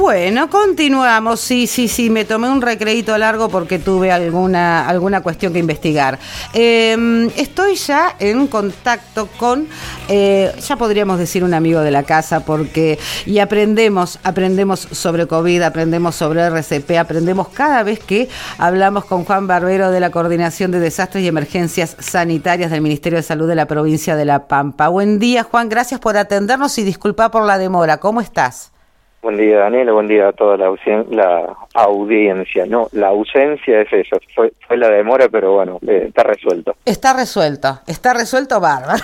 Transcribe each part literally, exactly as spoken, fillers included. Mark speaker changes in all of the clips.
Speaker 1: Bueno, continuamos. Sí, sí, sí, me tomé un recreíto largo porque tuve alguna alguna cuestión que investigar. Eh, estoy ya en contacto con, eh, ya podríamos decir un amigo de la casa, porque y aprendemos, aprendemos sobre COVID, aprendemos sobre R C P, aprendemos cada vez que hablamos con Juan Barbero de la Coordinación de Desastres y Emergencias Sanitarias del Ministerio de Salud de la provincia de La Pampa. Buen día, Juan, gracias por atendernos y disculpa por la demora. ¿Cómo estás?
Speaker 2: Buen día, Daniela, buen día a toda la, la audiencia. No, la ausencia es eso, fue, fue la demora, pero bueno, eh, está resuelto.
Speaker 1: Está resuelto, está resuelto bárbaro.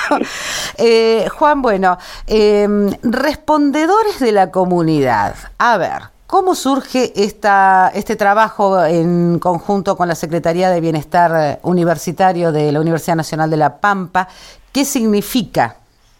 Speaker 1: eh, Juan, bueno, eh, respondedores de la comunidad. A ver, ¿cómo surge esta, este trabajo en conjunto con la Secretaría de Bienestar Universitario de la Universidad Nacional de La Pampa? ¿Qué significa?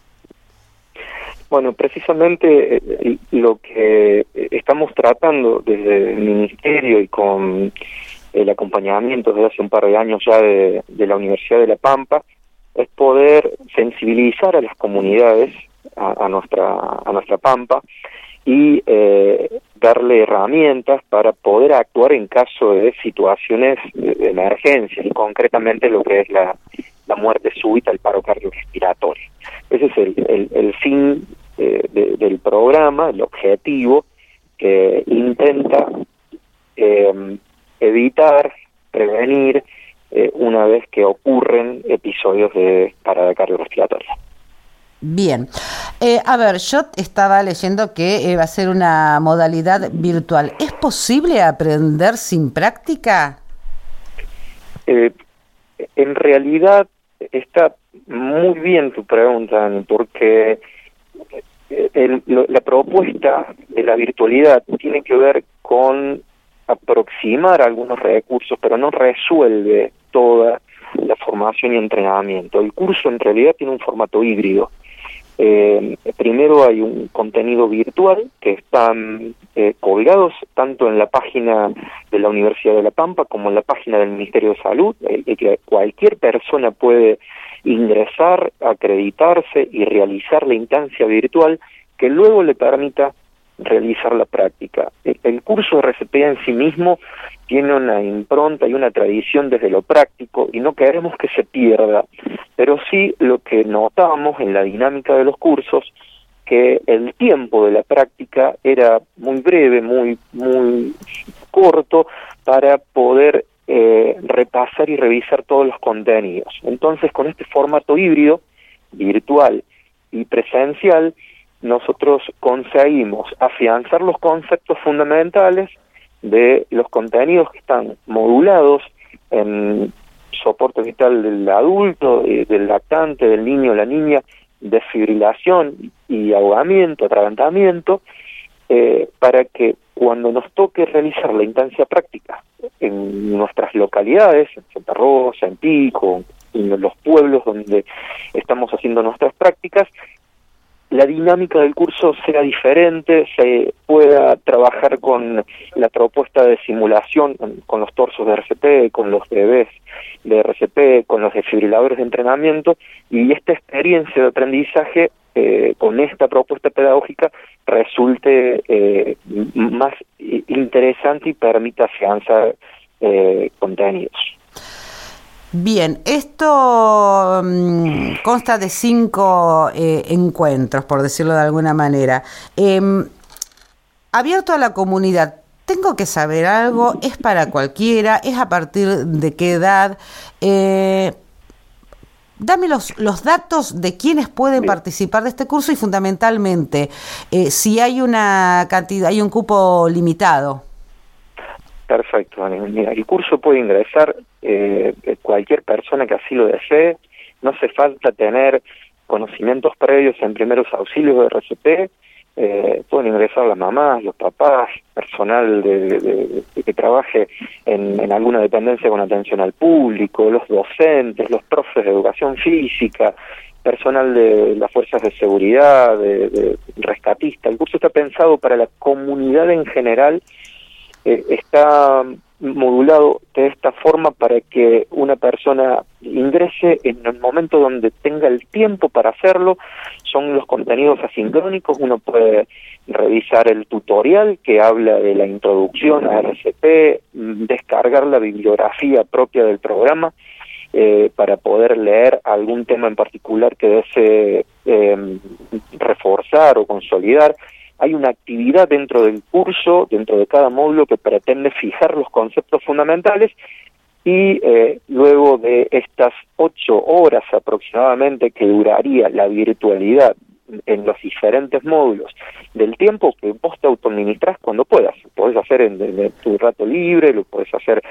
Speaker 2: Bueno, precisamente eh, lo que estamos tratando desde el Ministerio y con el acompañamiento desde hace un par de años ya de, de la Universidad de La Pampa es poder sensibilizar a las comunidades, a, a nuestra a nuestra Pampa, y eh, darle herramientas para poder actuar en caso de situaciones de, de emergencia, y concretamente lo que es la, la muerte súbita, el paro cardiorrespiratorio. Ese es el, el, el fin eh, de, del programa, el objetivo, que intenta eh, evitar, prevenir, eh, una vez que ocurren episodios de parada cardiorrespiratoria.
Speaker 1: Bien. Eh, a ver, yo estaba leyendo que eh, va a ser una modalidad virtual. ¿Es posible aprender sin práctica?
Speaker 2: Eh, en realidad está muy bien tu pregunta, Dani, porque el, lo, la propuesta de la virtualidad tiene que ver con aproximar algunos recursos, pero no resuelve toda la formación y entrenamiento. El curso en realidad tiene un formato híbrido. Eh, primero hay un contenido virtual que están eh, colgados tanto en la página de la Universidad de La Pampa como en la página del Ministerio de Salud, eh, que cualquier persona puede ingresar, acreditarse y realizar la instancia virtual que luego le permita realizar la práctica. El, el curso de R C P en sí mismo tiene una impronta y una tradición desde lo práctico y no queremos que se pierda, pero sí lo que notamos en la dinámica de los cursos, que el tiempo de la práctica era muy breve, muy muy corto para poder eh, repasar y revisar todos los contenidos. Entonces, con este formato híbrido, virtual y presencial, nosotros conseguimos afianzar los conceptos fundamentales de los contenidos que están modulados en soporte vital del adulto, eh, del lactante, del niño, la niña, desfibrilación y ahogamiento, atragantamiento, eh, para que cuando nos toque realizar la instancia práctica en nuestras localidades, en Santa Rosa, en Pico, en los pueblos donde estamos haciendo nuestras prácticas, la dinámica del curso sea diferente, se pueda trabajar con la propuesta de simulación, con los torsos de R C P, con los bebés de R C P, con los desfibriladores de entrenamiento, y esta experiencia de aprendizaje eh, con esta propuesta pedagógica resulte eh, más interesante y permita afianzar eh, contenidos.
Speaker 1: Bien, esto um, consta de cinco eh, encuentros, por decirlo de alguna manera. Eh, abierto a la comunidad, ¿tengo que saber algo? ¿Es para cualquiera? ¿Es a partir de qué edad? Eh, dame los, los datos de quienes pueden
Speaker 2: Bien.
Speaker 1: participar de este curso y fundamentalmente, eh, si hay una cantidad, hay un cupo limitado.
Speaker 2: Perfecto, Dani. Mira, el curso puede ingresar eh, cualquier persona que así lo desee. No hace falta tener conocimientos previos en primeros auxilios de R C P. Eh, pueden ingresar las mamás, los papás, personal de, de, de, de que trabaje en, en alguna dependencia con atención al público, los docentes, los profes de educación física, personal de las fuerzas de seguridad, de, de rescatista. El curso está pensado para la comunidad en general, eh, está modulado de esta forma para que una persona ingrese en el momento donde tenga el tiempo para hacerlo. Son los contenidos asincrónicos, uno puede revisar el tutorial que habla de la introducción a R C P, descargar la bibliografía propia del programa eh, para poder leer algún tema en particular que desee eh, reforzar o consolidar. Hay una actividad dentro del curso, dentro de cada módulo, que pretende fijar los conceptos fundamentales y eh, luego de estas ocho horas aproximadamente que duraría la virtualidad en los diferentes módulos, del tiempo que vos te autoadministrás cuando puedas. Lo podés hacer en, en tu rato libre, lo podés hacer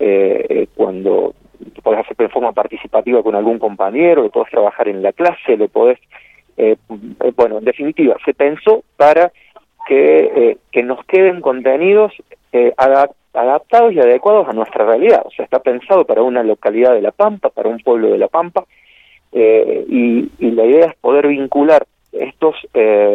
Speaker 2: eh, cuando lo podés hacer de forma participativa con algún compañero, lo podés trabajar en la clase, lo podés... Eh, bueno, en definitiva, se pensó para que, eh, que nos queden contenidos eh, adap adaptados y adecuados a nuestra realidad. O sea, está pensado para una localidad de La Pampa, para un pueblo de La Pampa, eh, y, y la idea es poder vincular estos eh,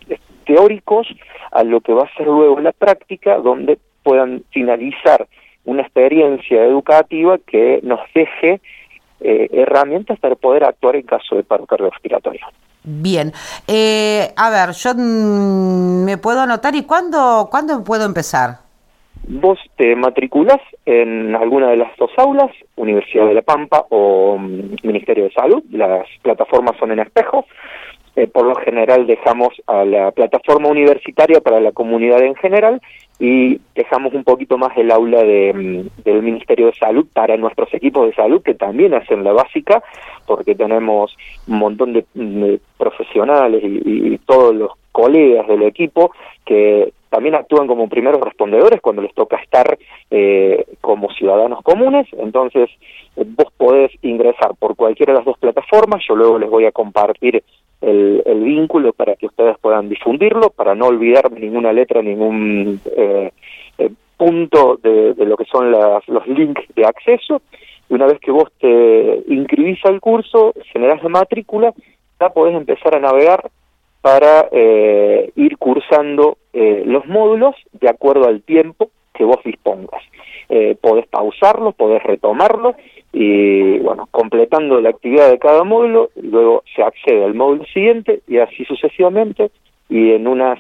Speaker 2: teóricos a lo que va a ser luego la práctica, donde puedan finalizar una experiencia educativa que nos deje eh, herramientas para poder actuar en caso de paro cardiorrespiratorio.
Speaker 1: Bien, eh, a ver, yo mmm, me puedo anotar. ¿Y cuándo, cuándo puedo empezar?
Speaker 2: Vos te matriculás en alguna de las dos aulas, Universidad de La Pampa o um, Ministerio de Salud. Las plataformas son en espejo. Eh, por lo general dejamos a la plataforma universitaria para la comunidad en general y dejamos un poquito más el aula de, del Ministerio de Salud para nuestros equipos de salud, que también hacen la básica, porque tenemos un montón de, de profesionales y, y todos los colegas del equipo que también actúan como primeros respondedores cuando les toca estar eh, como ciudadanos comunes. Entonces eh, vos podés ingresar por cualquiera de las dos plataformas. Yo luego les voy a compartir el, el vínculo para que ustedes puedan difundirlo, para no olvidarme ninguna letra, ningún eh, eh, punto de, de lo que son las, los links de acceso. Y una vez que vos te inscribís al curso, generás la matrícula, ya podés empezar a navegar para eh, ir cursando eh, los módulos de acuerdo al tiempo que vos dispongas. Eh, podés pausarlo, podés retomarlo y, bueno, completando la actividad de cada módulo, luego se accede al módulo siguiente y así sucesivamente, y en unas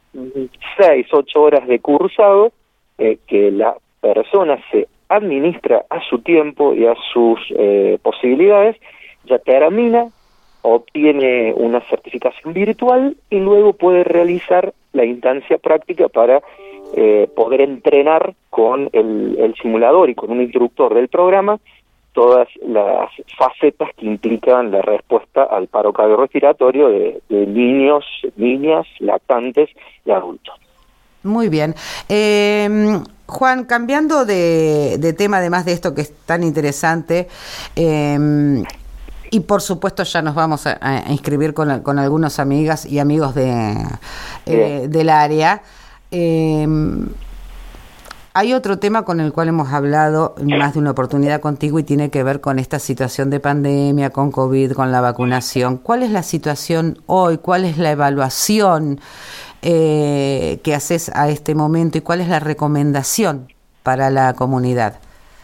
Speaker 2: seis, ocho horas de cursado, eh, que la persona se administra a su tiempo y a sus eh, posibilidades, ya termina, obtiene una certificación virtual y luego puede realizar la instancia práctica para eh, poder entrenar con el, el simulador y con un instructor del programa todas las facetas que implican la respuesta al paro cardiorrespiratorio de, de niños, niñas, lactantes y adultos.
Speaker 1: Muy bien. Eh, Juan, cambiando de, de tema, además de esto que es tan interesante, eh, y por supuesto ya nos vamos a, a inscribir con, con algunas amigas y amigos de eh, del área. Eh, hay otro tema con el cual hemos hablado en más de una oportunidad contigo y tiene que ver con esta situación de pandemia, con COVID, con la vacunación. ¿Cuál es la situación hoy? ¿Cuál es la evaluación eh, que haces a este momento y cuál es la recomendación para la comunidad?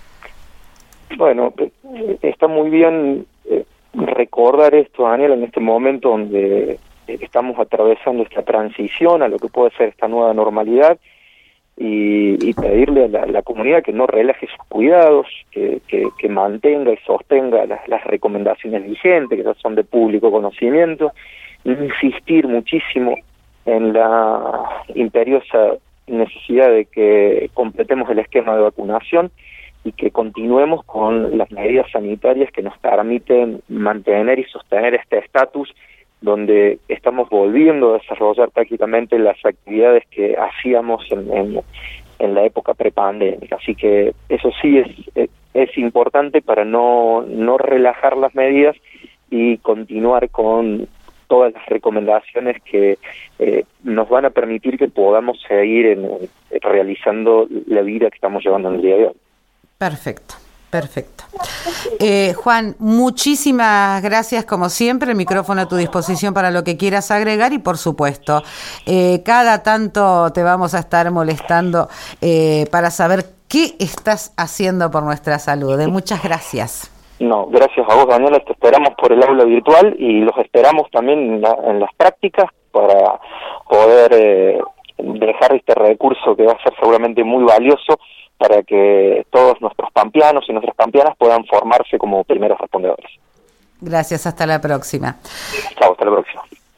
Speaker 2: Bueno, está muy bien recordar esto, Daniel, en este momento donde estamos atravesando esta transición a lo que puede ser esta nueva normalidad, y, y pedirle a la, la comunidad que no relaje sus cuidados, que, que, que mantenga y sostenga las, las recomendaciones vigentes, que ya son de público conocimiento, insistir muchísimo en la imperiosa necesidad de que completemos el esquema de vacunación y que continuemos con las medidas sanitarias que nos permiten mantener y sostener este estatus donde estamos volviendo a desarrollar prácticamente las actividades que hacíamos en, en, en la época prepandémica. Así que eso sí es, es importante para no, no relajar las medidas y continuar con todas las recomendaciones que eh, nos van a permitir que podamos seguir en, realizando la vida que estamos llevando en el día de hoy.
Speaker 1: Perfecto. Perfecto. Eh, Juan, muchísimas gracias como siempre, el micrófono a tu disposición para lo que quieras agregar y por supuesto, eh, cada tanto te vamos a estar molestando eh, para saber qué estás haciendo por nuestra salud. Eh, muchas gracias.
Speaker 2: No, gracias a vos, Daniela, te esperamos por el aula virtual y los esperamos también en, la, en las prácticas para poder eh, dejar este recurso que va a ser seguramente muy valioso para que todos nuestros pampeanos y nuestras pampeanas puedan formarse como primeros respondedores.
Speaker 1: Gracias, hasta la próxima.
Speaker 2: Chao, hasta la próxima.